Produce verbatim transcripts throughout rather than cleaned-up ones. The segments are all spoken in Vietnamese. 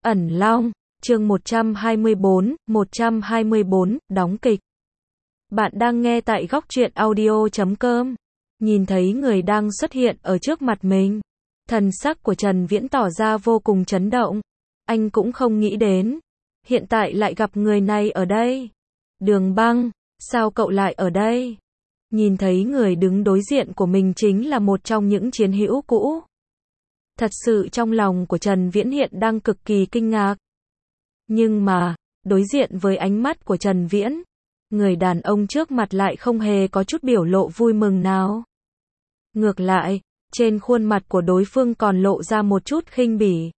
Ẩn Long, chương một trăm hai mươi bốn, một trăm hai mươi bốn, đóng kịch. Bạn đang nghe tại góc truyện audio chấm com. Nhìn thấy người đang xuất hiện ở trước mặt mình. Thần sắc của Trần Viễn tỏ ra vô cùng chấn động. Anh cũng không nghĩ đến. Hiện tại lại gặp người này ở đây. Đường Băng, sao cậu lại ở đây? Nhìn thấy người đứng đối diện của mình chính là một trong những chiến hữu cũ. Thật sự trong lòng của Trần Viễn hiện đang cực kỳ kinh ngạc. Nhưng mà, đối diện với ánh mắt của Trần Viễn, người đàn ông trước mặt lại không hề có chút biểu lộ vui mừng nào. Ngược lại, trên khuôn mặt của đối phương còn lộ ra một chút khinh bỉ.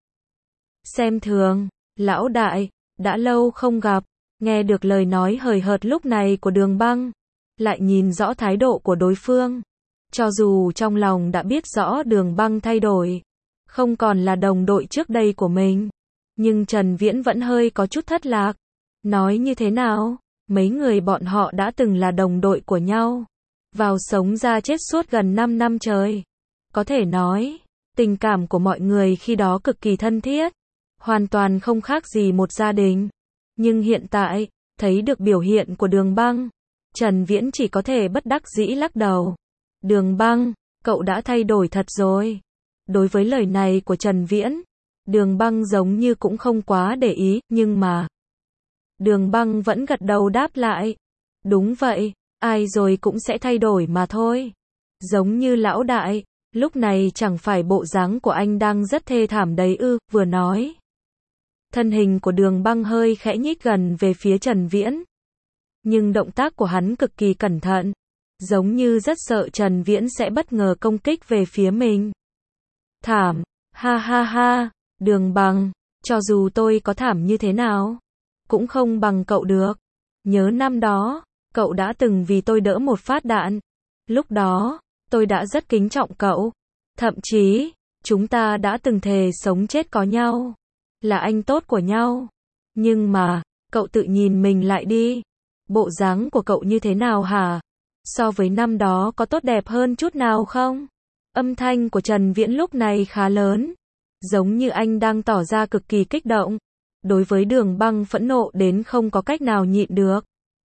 Xem thường, lão đại, đã lâu không gặp, nghe được lời nói hời hợt lúc này của Đường Băng, lại nhìn rõ thái độ của đối phương. Cho dù trong lòng đã biết rõ Đường Băng thay đổi, không còn là đồng đội trước đây của mình, nhưng Trần Viễn vẫn hơi có chút thất lạc. Nói như thế nào? Mấy người bọn họ đã từng là đồng đội của nhau, vào sống ra chết suốt gần năm năm trời. Có thể nói, tình cảm của mọi người khi đó cực kỳ thân thiết, hoàn toàn không khác gì một gia đình. Nhưng hiện tại, thấy được biểu hiện của Đường Băng, Trần Viễn chỉ có thể bất đắc dĩ lắc đầu. Đường Băng, cậu đã thay đổi thật rồi. Đối với lời này của Trần Viễn, Đường Băng giống như cũng không quá để ý, nhưng mà Đường Băng vẫn gật đầu đáp lại. Đúng vậy, ai rồi cũng sẽ thay đổi mà thôi. Giống như lão đại, lúc này chẳng phải bộ dáng của anh đang rất thê thảm đấy ư, vừa nói. Thân hình của Đường Băng hơi khẽ nhích gần về phía Trần Viễn. Nhưng động tác của hắn cực kỳ cẩn thận, giống như rất sợ Trần Viễn sẽ bất ngờ công kích về phía mình. Thảm, ha ha ha, Đường Băng, cho dù tôi có thảm như thế nào, cũng không bằng cậu được. Nhớ năm đó, cậu đã từng vì tôi đỡ một phát đạn. Lúc đó, tôi đã rất kính trọng cậu. Thậm chí, chúng ta đã từng thề sống chết có nhau. Là anh tốt của nhau. Nhưng mà, cậu tự nhìn mình lại đi. Bộ dáng của cậu như thế nào hả? So với năm đó có tốt đẹp hơn chút nào không? Âm thanh của Trần Viễn lúc này khá lớn. Giống như anh đang tỏ ra cực kỳ kích động. Đối với Đường Băng phẫn nộ đến không có cách nào nhịn được.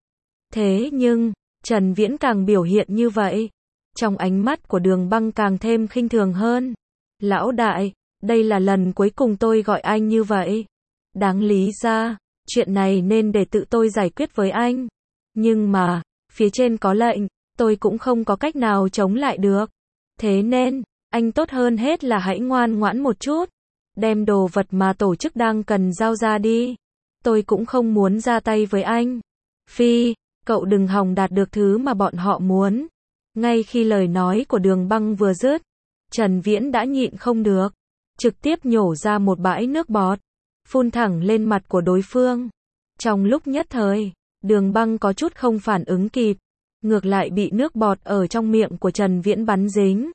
Thế nhưng, Trần Viễn càng biểu hiện như vậy. Trong ánh mắt của Đường Băng càng thêm khinh thường hơn. Lão đại, đây là lần cuối cùng tôi gọi anh như vậy. Đáng lý ra, chuyện này nên để tự tôi giải quyết với anh. Nhưng mà, phía trên có lệnh, tôi cũng không có cách nào chống lại được. Thế nên, anh tốt hơn hết là hãy ngoan ngoãn một chút. Đem đồ vật mà tổ chức đang cần giao ra đi. Tôi cũng không muốn ra tay với anh. Phi, cậu đừng hòng đạt được thứ mà bọn họ muốn. Ngay khi lời nói của Đường Băng vừa dứt, Trần Viễn đã nhịn không được, trực tiếp nhổ ra một bãi nước bọt, phun thẳng lên mặt của đối phương. Trong lúc nhất thời, Đường Băng có chút không phản ứng kịp, ngược lại bị nước bọt ở trong miệng của Trần Viễn bắn dính.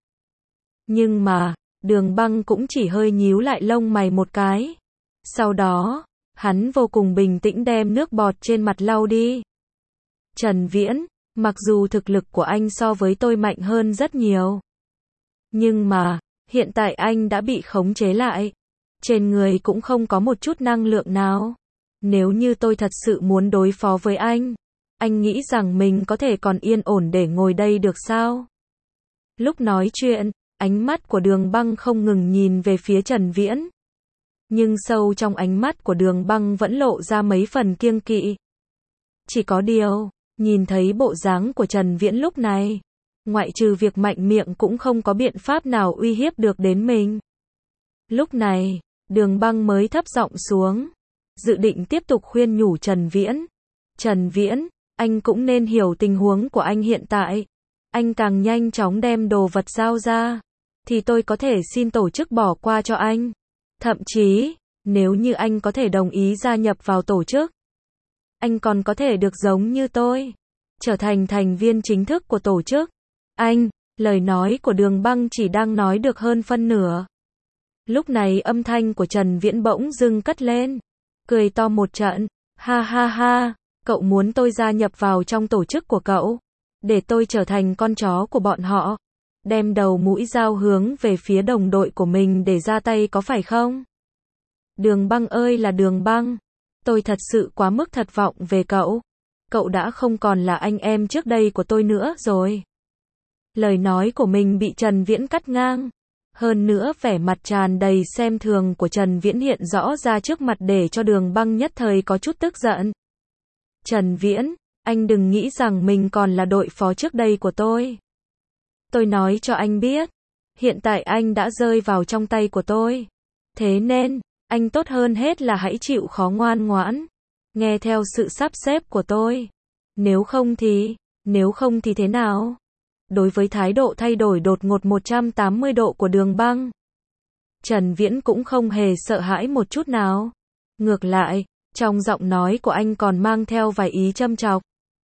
Nhưng mà, Đường Băng cũng chỉ hơi nhíu lại lông mày một cái. Sau đó, hắn vô cùng bình tĩnh đem nước bọt trên mặt lau đi. Trần Viễn, mặc dù thực lực của anh so với tôi mạnh hơn rất nhiều. Nhưng mà, hiện tại anh đã bị khống chế lại. Trên người cũng không có một chút năng lượng nào. Nếu như tôi thật sự muốn đối phó với anh, anh nghĩ rằng mình có thể còn yên ổn để ngồi đây được sao? Lúc nói chuyện, ánh mắt của Đường Băng không ngừng nhìn về phía Trần Viễn. Nhưng sâu trong ánh mắt của Đường Băng vẫn lộ ra mấy phần kiêng kỵ. Chỉ có điều, nhìn thấy bộ dáng của Trần Viễn lúc này, ngoại trừ việc mạnh miệng cũng không có biện pháp nào uy hiếp được đến mình. Lúc này, Đường Băng mới thấp giọng xuống, dự định tiếp tục khuyên nhủ Trần Viễn. Trần Viễn, anh cũng nên hiểu tình huống của anh hiện tại. Anh càng nhanh chóng đem đồ vật giao ra, thì tôi có thể xin tổ chức bỏ qua cho anh. Thậm chí, nếu như anh có thể đồng ý gia nhập vào tổ chức, anh còn có thể được giống như tôi, trở thành thành viên chính thức của tổ chức. Anh, lời nói của Đường Băng chỉ đang nói được hơn phân nửa. Lúc này âm thanh của Trần Viễn bỗng dưng cất lên, cười to một trận. Ha ha ha, cậu muốn tôi gia nhập vào trong tổ chức của cậu, để tôi trở thành con chó của bọn họ, đem đầu mũi dao hướng về phía đồng đội của mình để ra tay có phải không? Đường Băng ơi là Đường Băng. Tôi thật sự quá mức thất vọng về cậu. Cậu đã không còn là anh em trước đây của tôi nữa rồi. Lời nói của mình bị Trần Viễn cắt ngang. Hơn nữa vẻ mặt tràn đầy xem thường của Trần Viễn hiện rõ ra trước mặt để cho Đường Băng nhất thời có chút tức giận. Trần Viễn, anh đừng nghĩ rằng mình còn là đội phó trước đây của tôi. Tôi nói cho anh biết, hiện tại anh đã rơi vào trong tay của tôi. Thế nên, anh tốt hơn hết là hãy chịu khó ngoan ngoãn, nghe theo sự sắp xếp của tôi. Nếu không thì, nếu không thì thế nào? Đối với thái độ thay đổi đột ngột một trăm tám mươi độ của Đường Băng, Trần Viễn cũng không hề sợ hãi một chút nào. Ngược lại, trong giọng nói của anh còn mang theo vài ý châm chọc.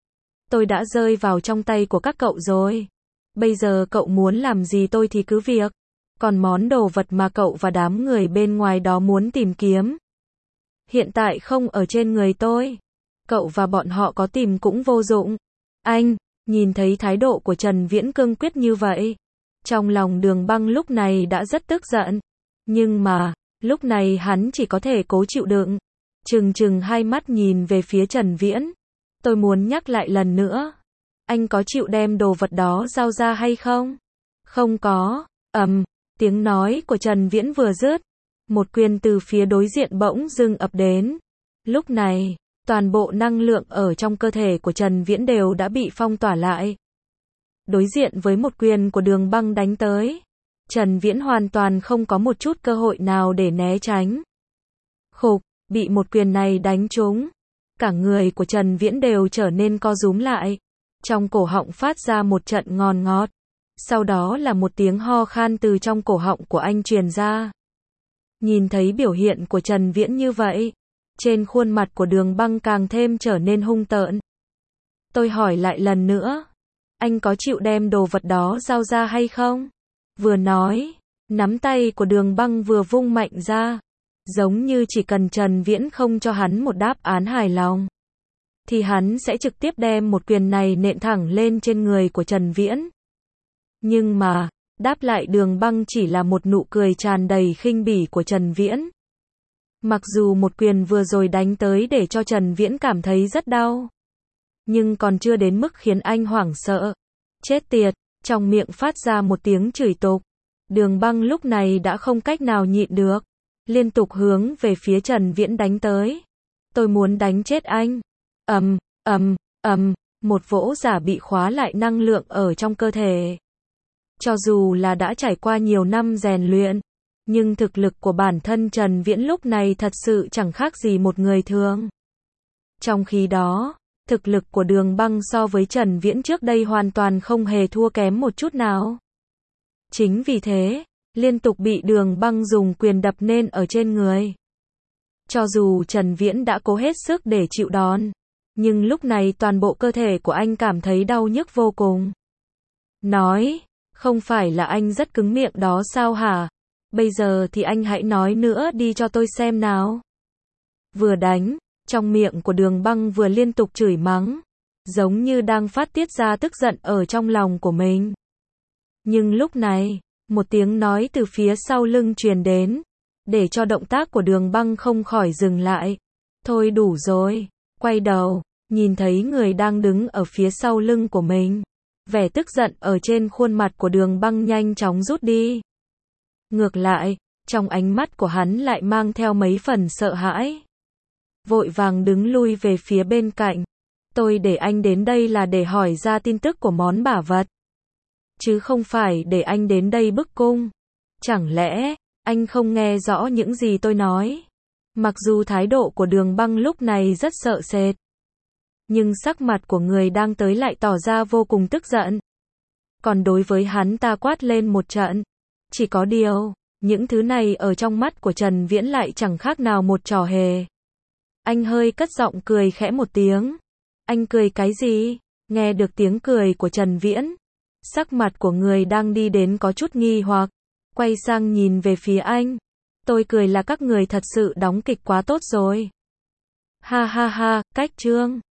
Tôi đã rơi vào trong tay của các cậu rồi. Bây giờ cậu muốn làm gì tôi thì cứ việc. Còn món đồ vật mà cậu và đám người bên ngoài đó muốn tìm kiếm, hiện tại không ở trên người tôi. Cậu và bọn họ có tìm cũng vô dụng. Anh, nhìn thấy thái độ của Trần Viễn cương quyết như vậy, trong lòng Đường Băng lúc này đã rất tức giận. Nhưng mà, lúc này hắn chỉ có thể cố chịu đựng. Trừng trừng hai mắt nhìn về phía Trần Viễn. Tôi muốn nhắc lại lần nữa. Anh có chịu đem đồ vật đó giao ra hay không? Không có. Ầm, tiếng nói của Trần Viễn vừa dứt, một quyền từ phía đối diện bỗng dưng ập đến. Lúc này, toàn bộ năng lượng ở trong cơ thể của Trần Viễn đều đã bị phong tỏa lại. Đối diện với một quyền của Đường Băng đánh tới, Trần Viễn hoàn toàn không có một chút cơ hội nào để né tránh. Khục, bị một quyền này đánh trúng, cả người của Trần Viễn đều trở nên co rúm lại. Trong cổ họng phát ra một trận ngòn ngọt. Sau đó là một tiếng ho khan từ trong cổ họng của anh truyền ra. Nhìn thấy biểu hiện của Trần Viễn như vậy, trên khuôn mặt của Đường Băng càng thêm trở nên hung tợn. Tôi hỏi lại lần nữa, anh có chịu đem đồ vật đó giao ra hay không? Vừa nói, nắm tay của Đường Băng vừa vung mạnh ra, giống như chỉ cần Trần Viễn không cho hắn một đáp án hài lòng, thì hắn sẽ trực tiếp đem một quyền này nện thẳng lên trên người của Trần Viễn. Nhưng mà, đáp lại Đường Băng chỉ là một nụ cười tràn đầy khinh bỉ của Trần Viễn. Mặc dù một quyền vừa rồi đánh tới để cho Trần Viễn cảm thấy rất đau, nhưng còn chưa đến mức khiến anh hoảng sợ. Chết tiệt, trong miệng phát ra một tiếng chửi tục. Đường Băng lúc này đã không cách nào nhịn được, liên tục hướng về phía Trần Viễn đánh tới. Tôi muốn đánh chết anh. Ầm, ầm, ầm, một vỗ giả bị khóa lại năng lượng ở trong cơ thể. Cho dù là đã trải qua nhiều năm rèn luyện, nhưng thực lực của bản thân Trần Viễn lúc này thật sự chẳng khác gì một người thường. Trong khi đó, thực lực của Đường Băng so với Trần Viễn trước đây hoàn toàn không hề thua kém một chút nào. Chính vì thế, liên tục bị Đường Băng dùng quyền đập nên ở trên người. Cho dù Trần Viễn đã cố hết sức để chịu đòn, nhưng lúc này toàn bộ cơ thể của anh cảm thấy đau nhức vô cùng. Nói, không phải là anh rất cứng miệng đó sao hả? Bây giờ thì anh hãy nói nữa đi cho tôi xem nào. Vừa đánh, trong miệng của Đường Băng vừa liên tục chửi mắng, giống như đang phát tiết ra tức giận ở trong lòng của mình. Nhưng lúc này, một tiếng nói từ phía sau lưng truyền đến, để cho động tác của Đường Băng không khỏi dừng lại. Thôi đủ rồi, quay đầu, nhìn thấy người đang đứng ở phía sau lưng của mình. Vẻ tức giận ở trên khuôn mặt của Đường Băng nhanh chóng rút đi. Ngược lại, trong ánh mắt của hắn lại mang theo mấy phần sợ hãi. Vội vàng đứng lui về phía bên cạnh. Tôi để anh đến đây là để hỏi ra tin tức của món bảo vật, chứ không phải để anh đến đây bức cung. Chẳng lẽ, anh không nghe rõ những gì tôi nói? Mặc dù thái độ của Đường Băng lúc này rất sợ sệt, nhưng sắc mặt của người đang tới lại tỏ ra vô cùng tức giận. Còn đối với hắn ta quát lên một trận. Chỉ có điều, những thứ này ở trong mắt của Trần Viễn lại chẳng khác nào một trò hề. Anh hơi cất giọng cười khẽ một tiếng. Anh cười cái gì? Nghe được tiếng cười của Trần Viễn, sắc mặt của người đang đi đến có chút nghi hoặc, quay sang nhìn về phía anh. Tôi cười là các người thật sự đóng kịch quá tốt rồi. Ha ha ha, cách chương.